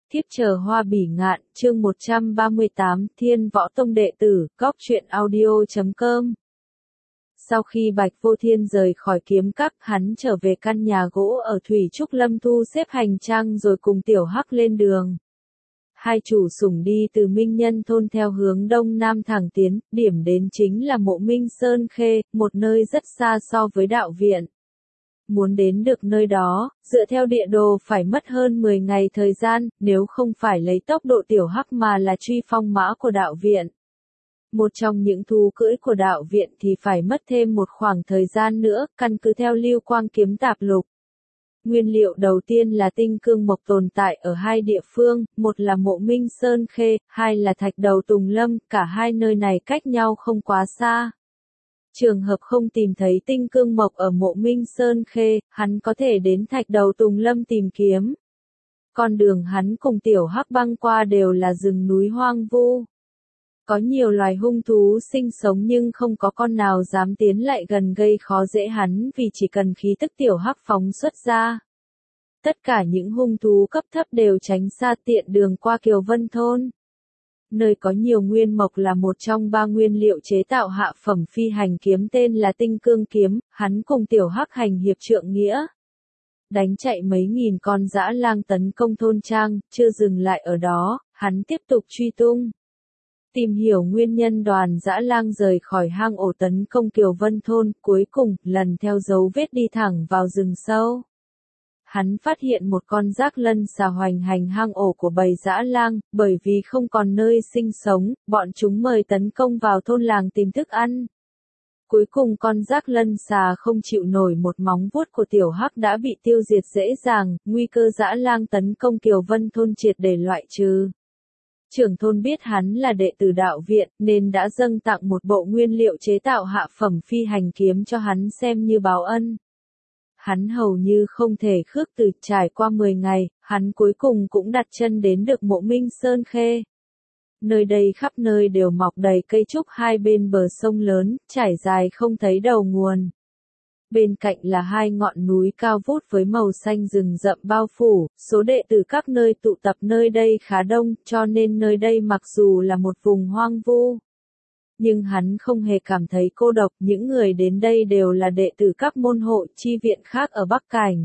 Thiếp chờ hoa bỉ ngạn, chương 138, Thiên Võ Tông đệ tử, góc truyện audio.com. Sau khi Bạch Vô Thiên rời khỏi kiếm các, hắn trở về căn nhà gỗ ở Thủy Trúc Lâm thu xếp hành trang rồi cùng Tiểu Hắc lên đường. Hai chủ sủng đi từ Minh Nhân thôn theo hướng đông nam thẳng tiến, điểm đến chính là mộ Minh Sơn Khê, một nơi rất xa so với đạo viện. Muốn đến được nơi đó, dựa theo địa đồ phải mất hơn 10 ngày thời gian, nếu không phải lấy tốc độ Tiểu Hắc mà là truy phong mã của đạo viện. Một trong những thú cưỡi của đạo viện thì phải mất thêm một khoảng thời gian nữa, căn cứ theo Lưu Quang kiếm tạp lục. Nguyên liệu đầu tiên là tinh cương mộc tồn tại ở hai địa phương, một là mộ Minh Sơn Khê, hai là Thạch Đầu Tùng Lâm, cả hai nơi này cách nhau không quá xa. Trường hợp không tìm thấy tinh cương mộc ở mộ Minh Sơn Khê, hắn có thể đến Thạch Đầu Tùng Lâm tìm kiếm. Con đường hắn cùng Tiểu Hắc băng qua đều là rừng núi hoang vu. Có nhiều loài hung thú sinh sống nhưng không có con nào dám tiến lại gần gây khó dễ hắn vì chỉ cần khí tức Tiểu Hắc phóng xuất ra. Tất cả những hung thú cấp thấp đều tránh xa tiện đường qua Kiều Vân Thôn. Nơi có nhiều nguyên mộc là một trong ba nguyên liệu chế tạo hạ phẩm phi hành kiếm tên là tinh cương kiếm, hắn cùng Tiểu Hắc hành hiệp trượng nghĩa. Đánh chạy mấy nghìn con dã lang tấn công thôn trang, chưa dừng lại ở đó, hắn tiếp tục truy tung. Tìm hiểu nguyên nhân đoàn dã lang rời khỏi hang ổ tấn công Kiều Vân Thôn, cuối cùng, lần theo dấu vết đi thẳng vào rừng sâu. Hắn phát hiện một con rác lân xà hoành hành hang ổ của bầy dã lang, bởi vì không còn nơi sinh sống, bọn chúng mời tấn công vào thôn làng tìm thức ăn. Cuối cùng con rác lân xà không chịu nổi một móng vuốt của Tiểu Hắc đã bị tiêu diệt dễ dàng, nguy cơ dã lang tấn công Kiều Vân Thôn triệt để loại trừ. Trưởng thôn biết hắn là đệ tử đạo viện, nên đã dâng tặng một bộ nguyên liệu chế tạo hạ phẩm phi hành kiếm cho hắn xem như báo ân. Hắn hầu như không thể khước từ, trải qua 10 ngày, hắn cuối cùng cũng đặt chân đến được mộ Minh Sơn Khê. Nơi đây khắp nơi đều mọc đầy cây trúc hai bên bờ sông lớn, trải dài không thấy đầu nguồn. Bên cạnh là hai ngọn núi cao vút với màu xanh rừng rậm bao phủ, số đệ tử các nơi tụ tập nơi đây khá đông, cho nên nơi đây mặc dù là một vùng hoang vu. Nhưng hắn không hề cảm thấy cô độc, những người đến đây đều là đệ tử các môn hộ chi viện khác ở Bắc Cảnh.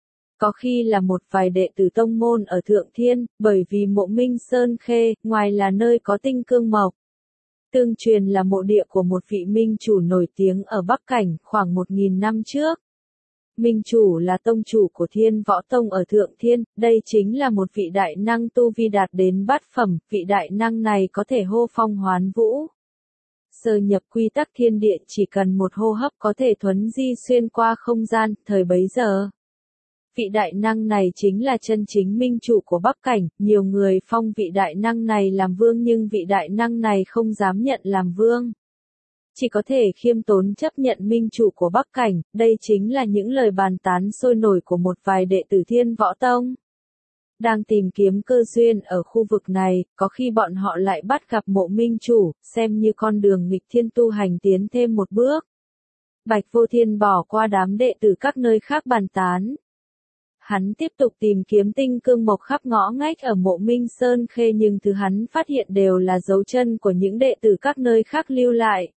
Có khi là một vài đệ tử tông môn ở Thượng Thiên, bởi vì mộ Minh Sơn Khê, ngoài là nơi có tinh cương mộc. Tương truyền là mộ địa của một vị minh chủ nổi tiếng ở Bắc Cảnh khoảng 1000 năm trước. Minh chủ là tông chủ của Thiên Võ Tông ở Thượng Thiên, đây chính là một vị đại năng tu vi đạt đến bát phẩm, vị đại năng này có thể hô phong hoán vũ. Sơ nhập quy tắc thiên địa chỉ cần một hô hấp có thể thuấn di xuyên qua không gian, thời bấy giờ. Vị đại năng này chính là chân chính minh chủ của Bắc Cảnh, nhiều người phong vị đại năng này làm vương nhưng vị đại năng này không dám nhận làm vương. Chỉ có thể khiêm tốn chấp nhận minh chủ của Bắc Cảnh, đây chính là những lời bàn tán sôi nổi của một vài đệ tử Thiên Võ Tông. Đang tìm kiếm cơ duyên ở khu vực này, có khi bọn họ lại bắt gặp mộ minh chủ, xem như con đường nghịch thiên tu hành tiến thêm một bước. Bạch Vô Thiên bỏ qua đám đệ tử các nơi khác bàn tán. Hắn tiếp tục tìm kiếm tinh cương mộc khắp ngõ ngách ở mộ Minh Sơn Khê nhưng thứ hắn phát hiện đều là dấu chân của những đệ tử các nơi khác lưu lại.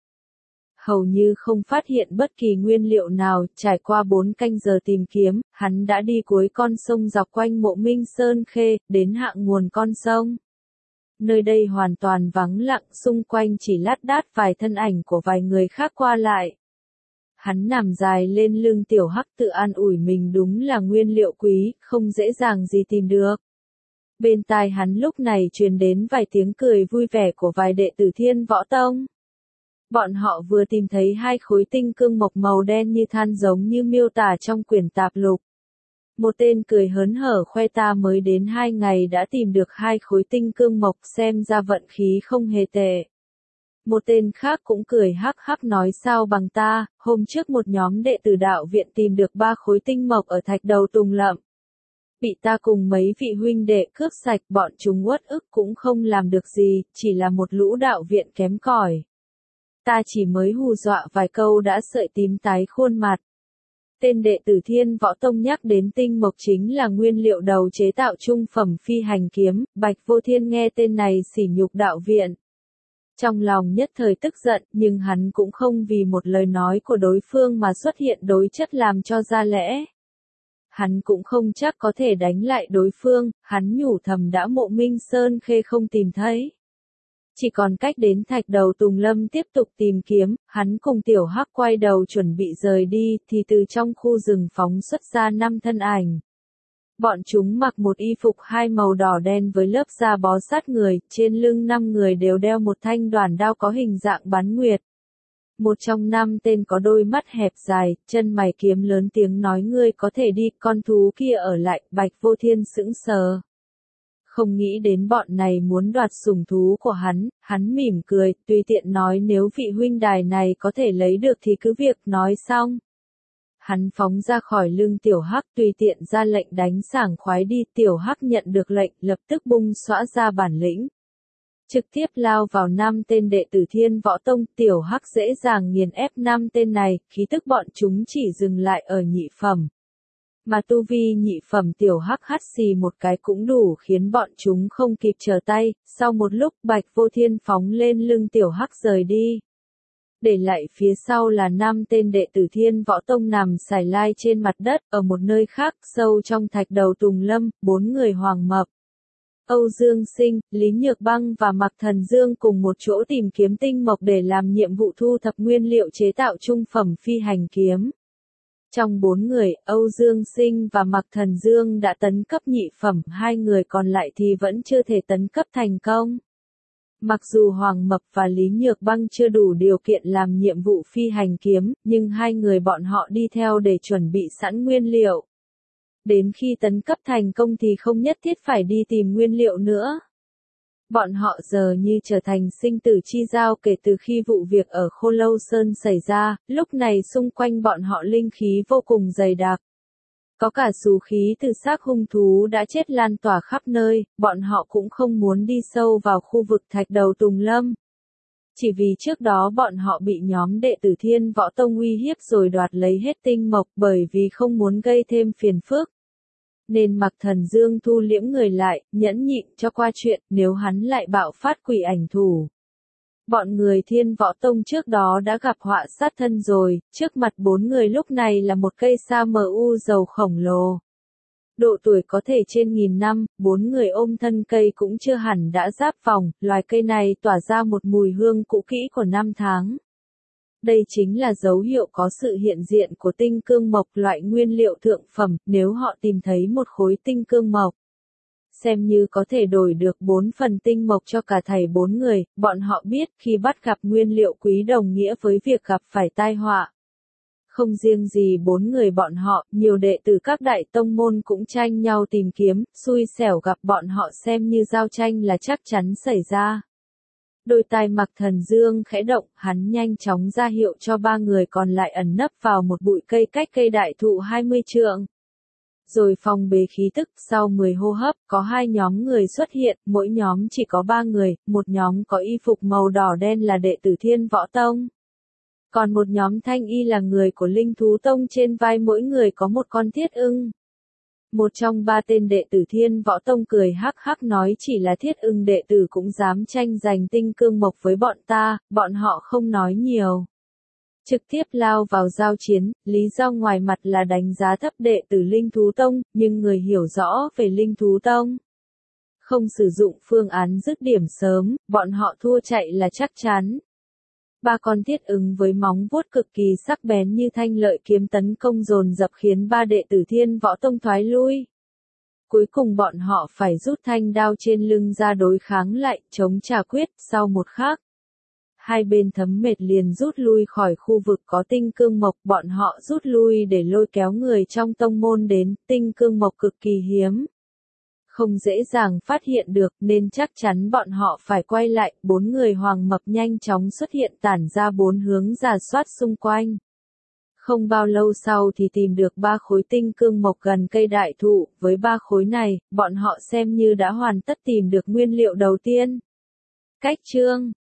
Hầu như không phát hiện bất kỳ nguyên liệu nào, trải qua 4 canh giờ tìm kiếm, hắn đã đi cuối con sông dọc quanh mộ Minh Sơn Khê, đến hạ nguồn con sông. Nơi đây hoàn toàn vắng lặng, xung quanh chỉ lác đác vài thân ảnh của vài người khác qua lại. Hắn nằm dài lên lưng Tiểu Hắc tự an ủi mình đúng là nguyên liệu quý, không dễ dàng gì tìm được. Bên tai hắn lúc này truyền đến vài tiếng cười vui vẻ của vài đệ tử Thiên Võ Tông. Bọn họ vừa tìm thấy 2 khối tinh cương mộc màu đen như than giống như miêu tả trong quyển tạp lục. Một tên cười hớn hở khoe ta mới đến 2 ngày đã tìm được 2 khối tinh cương mộc, xem ra vận khí không hề tệ. Một tên khác cũng cười hắc hắc nói sao bằng ta, hôm trước một nhóm đệ tử đạo viện tìm được 3 khối tinh mộc ở Thạch Đầu Tùng Lâm. Bị ta cùng mấy vị huynh đệ cướp sạch, bọn chúng uất ức cũng không làm được gì, chỉ là một lũ đạo viện kém cỏi. Ta chỉ mới hù dọa vài câu đã sợi tím tái khuôn mặt. Tên đệ tử Thiên Võ Tông nhắc đến tinh mộc chính là nguyên liệu đầu chế tạo trung phẩm phi hành kiếm, Bạch Vô Thiên nghe tên này sỉ nhục đạo viện. Trong lòng nhất thời tức giận, nhưng hắn cũng không vì một lời nói của đối phương mà xuất hiện đối chất làm cho ra lẽ. Hắn cũng không chắc có thể đánh lại đối phương, hắn nhủ thầm đã Mộ Minh Sơn Khê không tìm thấy. Chỉ còn cách đến Thạch Đầu Tùng Lâm tiếp tục tìm kiếm, hắn cùng Tiểu Hắc quay đầu chuẩn bị rời đi, thì từ trong khu rừng phóng xuất ra 5 thân ảnh. Bọn chúng mặc một y phục hai màu đỏ đen với lớp da bó sát người, trên lưng 5 người đều đeo một thanh đoản đao có hình dạng bán nguyệt. Một trong 5 tên có đôi mắt hẹp dài, chân mày kiếm lớn tiếng nói ngươi có thể đi, con thú kia ở lại, Bạch Vô Thiên sững sờ. Không nghĩ đến bọn này muốn đoạt sủng thú của hắn mỉm cười, tùy tiện nói nếu vị huynh đài này có thể lấy được thì cứ việc nói xong. Hắn phóng ra khỏi lưng Tiểu Hắc tùy tiện ra lệnh đánh sảng khoái đi, Tiểu Hắc nhận được lệnh, lập tức bung xõa ra bản lĩnh. Trực tiếp lao vào 5 tên đệ tử Thiên Võ Tông, Tiểu Hắc dễ dàng nghiền ép 5 tên này, khí tức bọn chúng chỉ dừng lại ở nhị phẩm. Mà tu vi nhị phẩm Tiểu Hắc hắt xì một cái cũng đủ khiến bọn chúng không kịp trở tay, sau một lúc Bạch Vô Thiên phóng lên lưng Tiểu Hắc rời đi. Để lại phía sau là 5 tên đệ tử Thiên Võ Tông nằm sải lai trên mặt đất, ở một nơi khác sâu trong Thạch Đầu Tùng Lâm, 4 người Hoàng Mập, Âu Dương Sinh, Lý Nhược Băng và Mạc Thần Dương cùng một chỗ tìm kiếm tinh mộc để làm nhiệm vụ thu thập nguyên liệu chế tạo trung phẩm phi hành kiếm. Trong 4 người, Âu Dương Sinh và Mạc Thần Dương đã tấn cấp nhị phẩm, 2 người còn lại thì vẫn chưa thể tấn cấp thành công. Mặc dù Hoàng Mập và Lý Nhược Băng chưa đủ điều kiện làm nhiệm vụ phi hành kiếm, nhưng 2 người bọn họ đi theo để chuẩn bị sẵn nguyên liệu. Đến khi tấn cấp thành công thì không nhất thiết phải đi tìm nguyên liệu nữa. Bọn họ giờ như trở thành sinh tử chi giao kể từ khi vụ việc ở Khô Lâu Sơn xảy ra, lúc này xung quanh bọn họ linh khí vô cùng dày đặc. Có cả xú khí từ xác hung thú đã chết lan tỏa khắp nơi, bọn họ cũng không muốn đi sâu vào khu vực Thạch Đầu Tùng Lâm. Chỉ vì trước đó bọn họ bị nhóm đệ tử Thiên Võ Tông uy hiếp rồi đoạt lấy hết tinh mộc bởi vì không muốn gây thêm phiền phức. Nên Mạc Thần Dương thu liễm người lại, nhẫn nhịn cho qua chuyện, nếu hắn lại bạo phát quỷ ảnh thủ. Bọn người Thiên Võ Tông trước đó đã gặp họa sát thân rồi, trước mặt 4 người lúc này là một cây sa mu dầu khổng lồ. Độ tuổi có thể trên 1000 năm, 4 người ôm thân cây cũng chưa hẳn đã giáp vòng, loài cây này tỏa ra một mùi hương cũ kỹ của năm tháng. Đây chính là dấu hiệu có sự hiện diện của tinh cương mộc, loại nguyên liệu thượng phẩm, nếu họ tìm thấy một khối tinh cương mộc. Xem như có thể đổi được 4 phần tinh mộc cho cả thảy 4 người, bọn họ biết khi bắt gặp nguyên liệu quý đồng nghĩa với việc gặp phải tai họa. Không riêng gì 4 người bọn họ, nhiều đệ tử các đại tông môn cũng tranh nhau tìm kiếm, xui xẻo gặp bọn họ xem như giao tranh là chắc chắn xảy ra. Đôi tai Mạc Thần Dương khẽ động, hắn nhanh chóng ra hiệu cho 3 người còn lại ẩn nấp vào một bụi cây cách cây đại thụ 20 trượng. Rồi phong bế khí tức, sau 10 hô hấp, có 2 nhóm người xuất hiện, mỗi nhóm chỉ có 3 người, một nhóm có y phục màu đỏ đen là đệ tử Thiên Võ Tông. Còn một nhóm thanh y là người của Linh Thú Tông, trên vai mỗi người có một con thiết ưng. Một trong 3 tên đệ tử Thiên Võ Tông cười hắc hắc nói chỉ là thiết ưng đệ tử cũng dám tranh giành tinh cương mộc với bọn ta, bọn họ không nói nhiều. Trực tiếp lao vào giao chiến, lý do ngoài mặt là đánh giá thấp đệ tử Linh Thú Tông, nhưng người hiểu rõ về Linh Thú Tông. Không sử dụng phương án dứt điểm sớm, bọn họ thua chạy là chắc chắn. 3 con thiết ưng với móng vuốt cực kỳ sắc bén như thanh lợi kiếm tấn công dồn dập khiến 3 đệ tử Thiên Võ Tông thoái lui. Cuối cùng bọn họ phải rút thanh đao trên lưng ra đối kháng lại, chống trả quyết, sau một khắc. Hai bên thấm mệt liền rút lui khỏi khu vực có tinh cương mộc, bọn họ rút lui để lôi kéo người trong tông môn đến, tinh cương mộc cực kỳ hiếm. Không dễ dàng phát hiện được nên chắc chắn bọn họ phải quay lại, 4 người Hoàng Mập nhanh chóng xuất hiện tản ra 4 hướng rà soát xung quanh. Không bao lâu sau thì tìm được 3 khối tinh cương mộc gần cây đại thụ, với 3 khối này, bọn họ xem như đã hoàn tất tìm được nguyên liệu đầu tiên. Cách chương